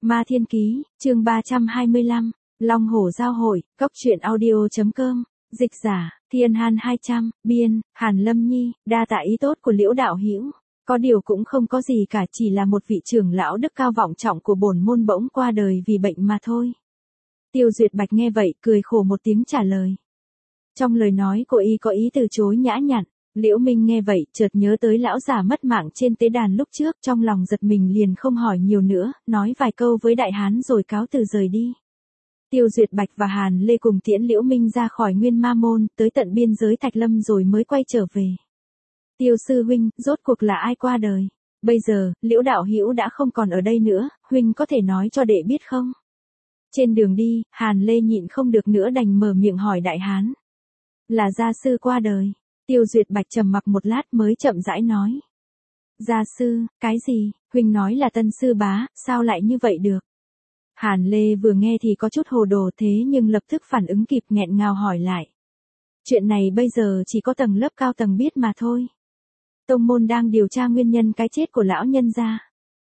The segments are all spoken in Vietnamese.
Ma Thiên Ký, chương 325, Long Hổ Giao Hội, Cốc truyện audio.com, dịch giả, Thiên Han 200, biên, Hàn Lâm Nhi, đa tạ ý tốt của Liễu đạo hữu. Có điều cũng không có gì cả, chỉ là một vị trưởng lão đức cao vọng trọng của bổn môn bỗng qua đời vì bệnh mà thôi. Tiêu Duyệt Bạch nghe vậy, cười khổ một tiếng trả lời. Trong lời nói cô y có ý từ chối nhã nhặn. Liễu Minh nghe vậy, chợt nhớ tới lão già mất mạng trên tế đàn lúc trước, trong lòng giật mình liền không hỏi nhiều nữa, nói vài câu với đại hán rồi cáo từ rời đi. Tiêu Duyệt Bạch và Hàn Lê cùng tiễn Liễu Minh ra khỏi Nguyên Ma Môn, tới tận biên giới Thạch Lâm rồi mới quay trở về. Tiêu sư huynh, rốt cuộc là ai qua đời? Bây giờ, Liễu đạo hữu đã không còn ở đây nữa, huynh có thể nói cho đệ biết không? Trên đường đi, Hàn Lê nhịn không được nữa đành mở miệng hỏi đại hán. Là gia sư qua đời. Tiêu Duyệt Bạch trầm mặc một lát mới chậm rãi nói. Gia sư, cái gì? Huynh nói là Tân sư bá, sao lại như vậy được? Hàn Lê vừa nghe thì có chút hồ đồ thế nhưng lập tức phản ứng kịp nghẹn ngào hỏi lại. Chuyện này bây giờ chỉ có tầng lớp cao tầng biết mà thôi. Tông môn đang điều tra nguyên nhân cái chết của lão nhân gia.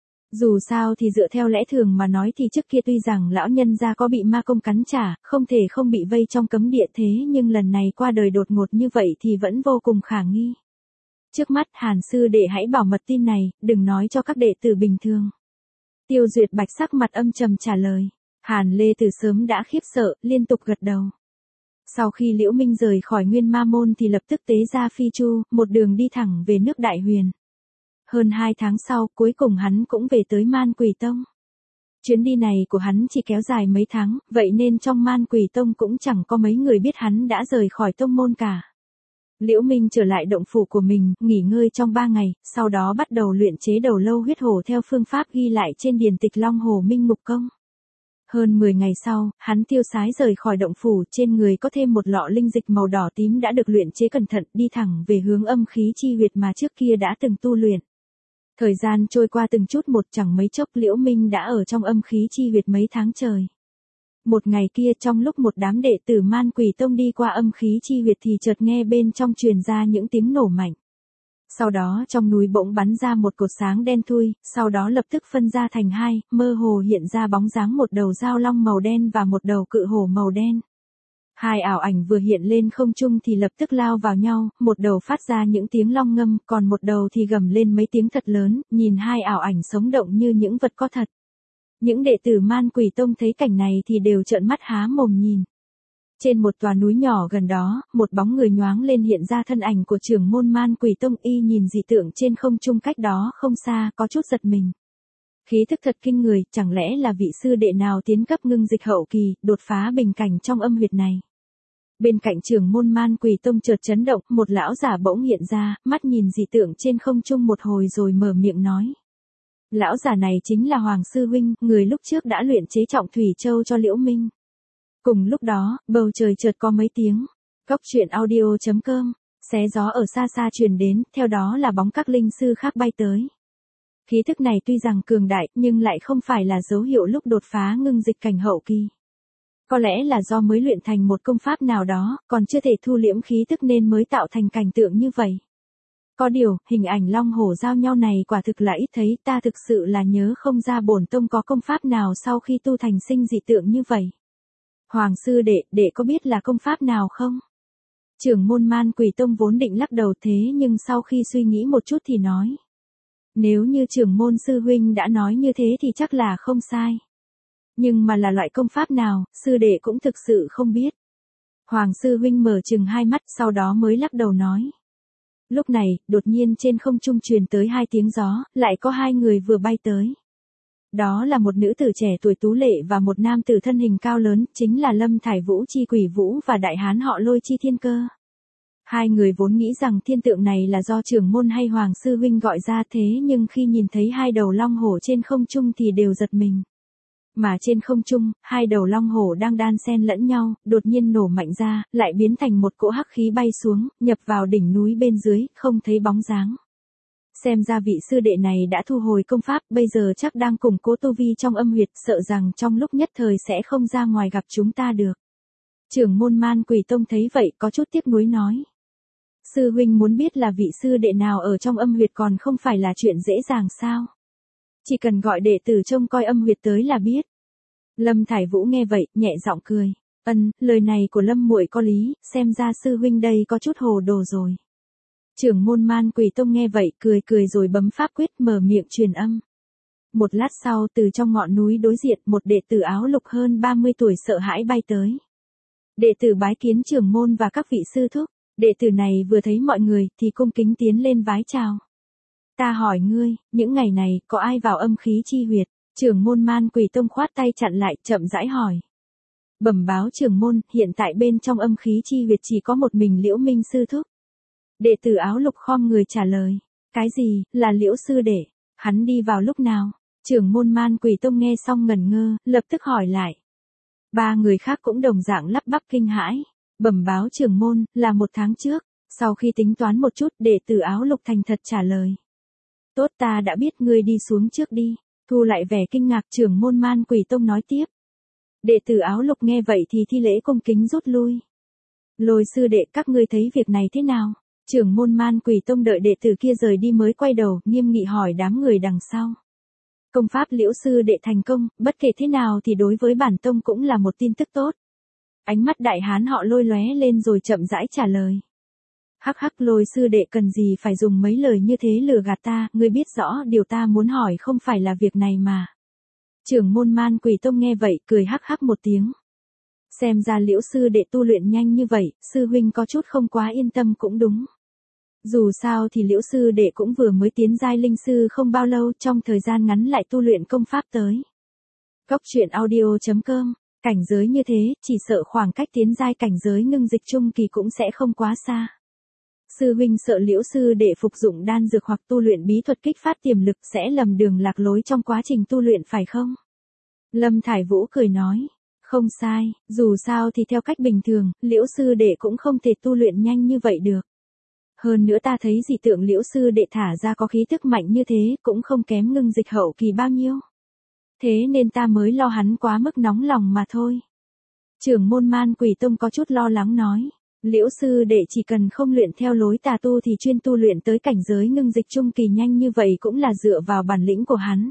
Dù sao thì dựa theo lẽ thường mà nói thì trước kia tuy rằng lão nhân gia có bị ma công cắn trả, không thể không bị vây trong cấm địa thế nhưng lần này qua đời đột ngột như vậy thì vẫn vô cùng khả nghi. Trước mắt Hàn sư đệ hãy bảo mật tin này, đừng nói cho các đệ tử bình thường. Tiêu Duyệt Bạch sắc mặt âm trầm trả lời. Hàn Lê từ sớm đã khiếp sợ, liên tục gật đầu. Sau khi Liễu Minh rời khỏi Nguyên Ma Môn thì lập tức tế ra phi chu, một đường đi thẳng về nước Đại Huyền. Hơn 2 tháng sau, cuối cùng hắn cũng về tới Man Quỷ Tông. Chuyến đi này của hắn chỉ kéo dài mấy tháng, vậy nên trong Man Quỷ Tông cũng chẳng có mấy người biết hắn đã rời khỏi tông môn cả. Liễu Minh trở lại động phủ của mình, nghỉ ngơi trong 3 ngày, sau đó bắt đầu luyện chế đầu lâu huyết hổ theo phương pháp ghi lại trên điển tịch Long Hồ Minh Mục Công. Hơn 10 ngày sau, hắn tiêu sái rời khỏi động phủ, trên người có thêm một lọ linh dịch màu đỏ tím đã được luyện chế cẩn thận, đi thẳng về hướng âm khí chi huyệt mà trước kia đã từng tu luyện. Thời gian trôi qua từng chút một, chẳng mấy chốc Liễu Minh đã ở trong âm khí chi huyệt mấy tháng trời. Một ngày kia trong lúc một đám đệ tử Man Quỷ Tông đi qua âm khí chi huyệt thì chợt nghe bên trong truyền ra những tiếng nổ mạnh. Sau đó trong núi bỗng bắn ra một cột sáng đen thui, sau đó lập tức phân ra thành hai, mơ hồ hiện ra bóng dáng một đầu dao long màu đen và một đầu cự hổ màu đen. Hai ảo ảnh vừa hiện lên không trung thì lập tức lao vào nhau, một đầu phát ra những tiếng long ngâm, còn một đầu thì gầm lên mấy tiếng thật lớn, nhìn hai ảo ảnh sống động như những vật có thật. Những đệ tử Man Quỷ Tông thấy cảnh này thì đều trợn mắt há mồm nhìn. Trên một tòa núi nhỏ gần đó, một bóng người nhoáng lên hiện ra thân ảnh của trưởng môn Man Quỷ Tông, y nhìn dị tượng trên không trung cách đó không xa, có chút giật mình. Khí thức thật kinh người, chẳng lẽ là vị sư đệ nào tiến cấp ngưng dịch hậu kỳ, đột phá bình cảnh trong âm huyệt này. Bên cạnh trưởng môn Man Quỷ Tông chợt chấn động, một lão giả bỗng hiện ra, mắt nhìn dị tượng trên không trung một hồi rồi mở miệng nói. Lão giả này chính là Hoàng Sư Huynh, người lúc trước đã luyện chế Trọng Thủy Châu cho Liễu Minh. Cùng lúc đó, bầu trời chợt có mấy tiếng. Cốc truyện audio.com, xé gió ở xa xa truyền đến, theo đó là bóng các linh sư khác bay tới. Khí thức này tuy rằng cường đại, nhưng lại không phải là dấu hiệu lúc đột phá ngưng dịch cảnh hậu kỳ. Có lẽ là do mới luyện thành một công pháp nào đó, còn chưa thể thu liễm khí tức nên mới tạo thành cảnh tượng như vậy. Có điều, hình ảnh long hổ giao nhau này quả thực là ít thấy, ta thực sự là nhớ không ra bổn tông có công pháp nào sau khi tu thành sinh dị tượng như vậy. Hoàng sư đệ có biết là công pháp nào không? Trưởng môn Man Quỷ Tông vốn định lắc đầu thế nhưng sau khi suy nghĩ một chút thì nói. Nếu như trưởng môn sư huynh đã nói như thế thì chắc là không sai. Nhưng mà là loại công pháp nào, sư đệ cũng thực sự không biết. Hoàng sư huynh mở chừng hai mắt sau đó mới lắc đầu nói. Lúc này, đột nhiên trên không trung truyền tới 2 tiếng gió, lại có 2 người vừa bay tới. Đó là một nữ tử trẻ tuổi tú lệ và một nam tử thân hình cao lớn, chính là Lâm Thải Vũ Chi Quỷ Vũ và đại hán họ Lôi Chi Thiên Cơ. 2 người vốn nghĩ rằng thiên tượng này là do trưởng môn hay Hoàng sư huynh gọi ra thế nhưng khi nhìn thấy 2 đầu long hổ trên không trung thì đều giật mình. Mà trên không trung, 2 đầu long hổ đang đan xen lẫn nhau, đột nhiên nổ mạnh ra, lại biến thành một cỗ hắc khí bay xuống, nhập vào đỉnh núi bên dưới, không thấy bóng dáng. Xem ra vị sư đệ này đã thu hồi công pháp, bây giờ chắc đang củng cố tu vi trong âm huyệt, sợ rằng trong lúc nhất thời sẽ không ra ngoài gặp chúng ta được. Trưởng môn Man Quỷ Tông thấy vậy có chút tiếc nuối nói. Sư huynh muốn biết là vị sư đệ nào ở trong âm huyệt còn không phải là chuyện dễ dàng sao? Chỉ cần gọi đệ tử trông coi âm huyệt tới là biết. Lâm Thải Vũ nghe vậy, nhẹ giọng cười. Lời này của Lâm muội có lý, xem ra sư huynh đây có chút hồ đồ rồi. Trưởng môn Man Quỷ Tông nghe vậy, cười cười rồi bấm pháp quyết mở miệng truyền âm. Một lát sau từ trong ngọn núi đối diện một đệ tử áo lục hơn 30 tuổi sợ hãi bay tới. Đệ tử bái kiến trưởng môn và các vị sư thúc. Đệ tử này vừa thấy mọi người thì cung kính tiến lên vái chào. Ta hỏi ngươi, những ngày này có ai vào âm khí chi huyệt? Trưởng môn Man Quỷ Tông khoát tay chặn lại, chậm rãi hỏi. Bẩm báo trưởng môn, hiện tại bên trong âm khí chi huyệt chỉ có một mình Liễu Minh sư thúc. Đệ tử áo lục khom người trả lời. Cái gì, là Liễu sư đệ? Hắn đi vào lúc nào? Trưởng môn Man Quỷ Tông nghe xong ngẩn ngơ, lập tức hỏi lại. Ba người khác cũng đồng dạng lắp bắp kinh hãi. Bẩm báo trưởng môn, là 1 tháng trước. Sau khi tính toán một chút, đệ tử áo lục thành thật trả lời. Tốt, ta đã biết, ngươi đi xuống trước đi. Thu lại vẻ kinh ngạc, trưởng môn Man Quỷ Tông nói tiếp. Đệ tử áo lục nghe vậy thì thi lễ cung kính rút lui. Lôi sư đệ, các ngươi thấy việc này thế nào? Trưởng môn Man Quỷ Tông đợi đệ tử kia rời đi mới quay đầu, nghiêm nghị hỏi đám người đằng sau. Công pháp Liễu sư đệ thành công, bất kể thế nào thì đối với bản tông cũng là một tin tức tốt. Ánh mắt đại hán họ Lôi lóe lên rồi chậm rãi trả lời. Hắc hắc, Lôi sư đệ cần gì phải dùng mấy lời như thế lừa gạt ta, ngươi biết rõ điều ta muốn hỏi không phải là việc này mà. Trưởng môn Man Quỷ Tông nghe vậy, cười hắc hắc một tiếng. Xem ra Liễu sư đệ tu luyện nhanh như vậy, sư huynh có chút không quá yên tâm cũng đúng. Dù sao thì Liễu sư đệ cũng vừa mới tiến giai linh sư không bao lâu, trong thời gian ngắn lại tu luyện công pháp tới. Góc truyện audio.com, cảnh giới như thế, chỉ sợ khoảng cách tiến giai cảnh giới ngưng dịch trung kỳ cũng sẽ không quá xa. Sư huynh sợ Liễu sư đệ phục dụng đan dược hoặc tu luyện bí thuật kích phát tiềm lực sẽ lầm đường lạc lối trong quá trình tu luyện phải không? Lâm Thải Vũ cười nói. Không sai, dù sao thì theo cách bình thường, Liễu sư đệ cũng không thể tu luyện nhanh như vậy được. Hơn nữa ta thấy dị tượng Liễu sư đệ thả ra có khí tức mạnh như thế cũng không kém ngưng dịch hậu kỳ bao nhiêu. Thế nên ta mới lo hắn quá mức nóng lòng mà thôi. Trưởng môn Man Quỷ Tông có chút lo lắng nói. Liễu sư đệ chỉ cần không luyện theo lối tà tu thì chuyên tu luyện tới cảnh giới ngưng dịch trung kỳ nhanh như vậy cũng là dựa vào bản lĩnh của hắn.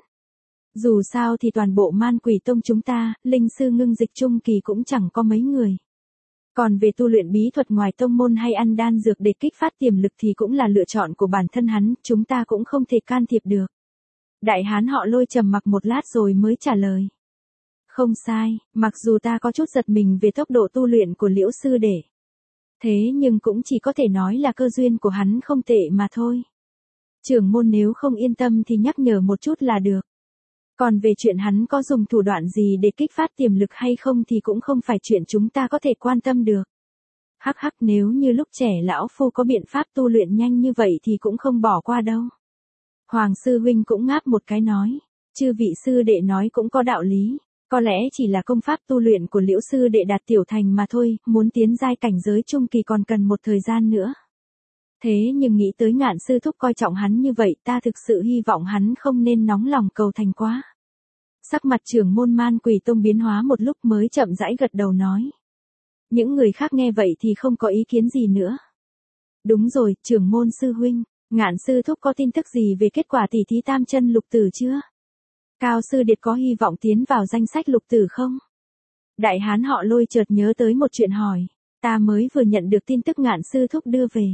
Dù sao thì toàn bộ Man Quỷ Tông chúng ta, linh sư ngưng dịch trung kỳ cũng chẳng có mấy người. Còn về tu luyện bí thuật ngoài tông môn hay ăn đan dược để kích phát tiềm lực thì cũng là lựa chọn của bản thân hắn, chúng ta cũng không thể can thiệp được. Đại hán họ Lôi trầm mặc một lát rồi mới trả lời. Không sai, mặc dù ta có chút giật mình về tốc độ tu luyện của Liễu sư đệ. Thế nhưng cũng chỉ có thể nói là cơ duyên của hắn không tệ mà thôi. Trưởng môn nếu không yên tâm thì nhắc nhở một chút là được. Còn về chuyện hắn có dùng thủ đoạn gì để kích phát tiềm lực hay không thì cũng không phải chuyện chúng ta có thể quan tâm được. Hắc hắc, nếu như lúc trẻ lão phu có biện pháp tu luyện nhanh như vậy thì cũng không bỏ qua đâu. Hoàng sư huynh cũng ngáp một cái nói. Chư vị sư đệ nói cũng có đạo lý. Có lẽ chỉ là công pháp tu luyện của Liễu sư đệ đạt tiểu thành mà thôi, muốn tiến giai cảnh giới trung kỳ còn cần một thời gian nữa. Thế nhưng nghĩ tới Ngạn sư thúc coi trọng hắn như vậy, ta thực sự hy vọng hắn không nên nóng lòng cầu thành quá. Sắc mặt trưởng môn Man Quỷ Tông biến hóa một lúc mới chậm rãi gật đầu nói. Những người khác nghe vậy thì không có ý kiến gì nữa. Đúng rồi, trưởng môn sư huynh, Ngạn sư thúc có tin tức gì về kết quả tỷ thí tam chân lục tử chưa? Cao sư điệt có hy vọng tiến vào danh sách lục tử không? Đại hán họ Lôi chợt nhớ tới một chuyện hỏi. Ta mới vừa nhận được tin tức Ngạn sư thúc đưa về.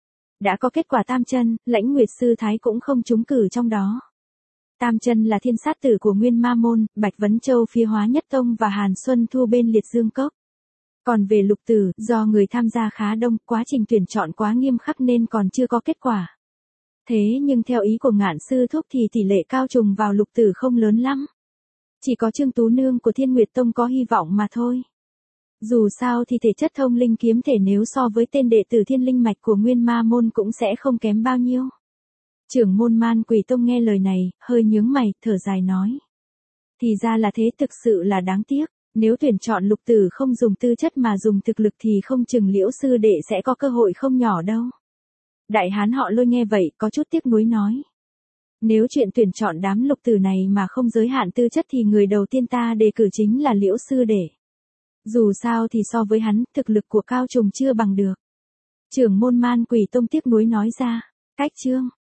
Đã có kết quả tam chân, Lãnh Nguyệt sư thái cũng không trúng cử trong đó. Tam chân là thiên sát tử của Nguyên Ma môn, Bạch Vấn Châu phía Hóa Nhất Tông và Hàn Xuân Thu bên Liệt Dương Cốc. Còn về lục tử, do người tham gia khá đông, quá trình tuyển chọn quá nghiêm khắc nên còn chưa có kết quả. Thế nhưng theo ý của Ngạn sư thúc thì tỷ lệ cao trùng vào lục tử không lớn lắm. Chỉ có Trương Tú Nương của Thiên Nguyệt Tông có hy vọng mà thôi. Dù sao thì thể chất thông linh kiếm thể nếu so với tên đệ tử Thiên Linh Mạch của Nguyên Ma môn cũng sẽ không kém bao nhiêu. Trưởng môn Man Quỷ Tông nghe lời này, hơi nhướng mày, thở dài nói. Thì ra là thế, thực sự là đáng tiếc. Nếu tuyển chọn lục tử không dùng tư chất mà dùng thực lực thì không chừng Liễu sư đệ sẽ có cơ hội không nhỏ đâu. Đại hán họ Lôi nghe vậy, có chút tiếc nuối nói. Nếu chuyện tuyển chọn đám lục tử này mà không giới hạn tư chất thì người đầu tiên ta đề cử chính là Liễu sư đệ. Dù sao thì so với hắn, thực lực của Cao Trùng chưa bằng được. Trưởng môn Man Quỷ Tông tiếc nuối nói ra. Cách chương.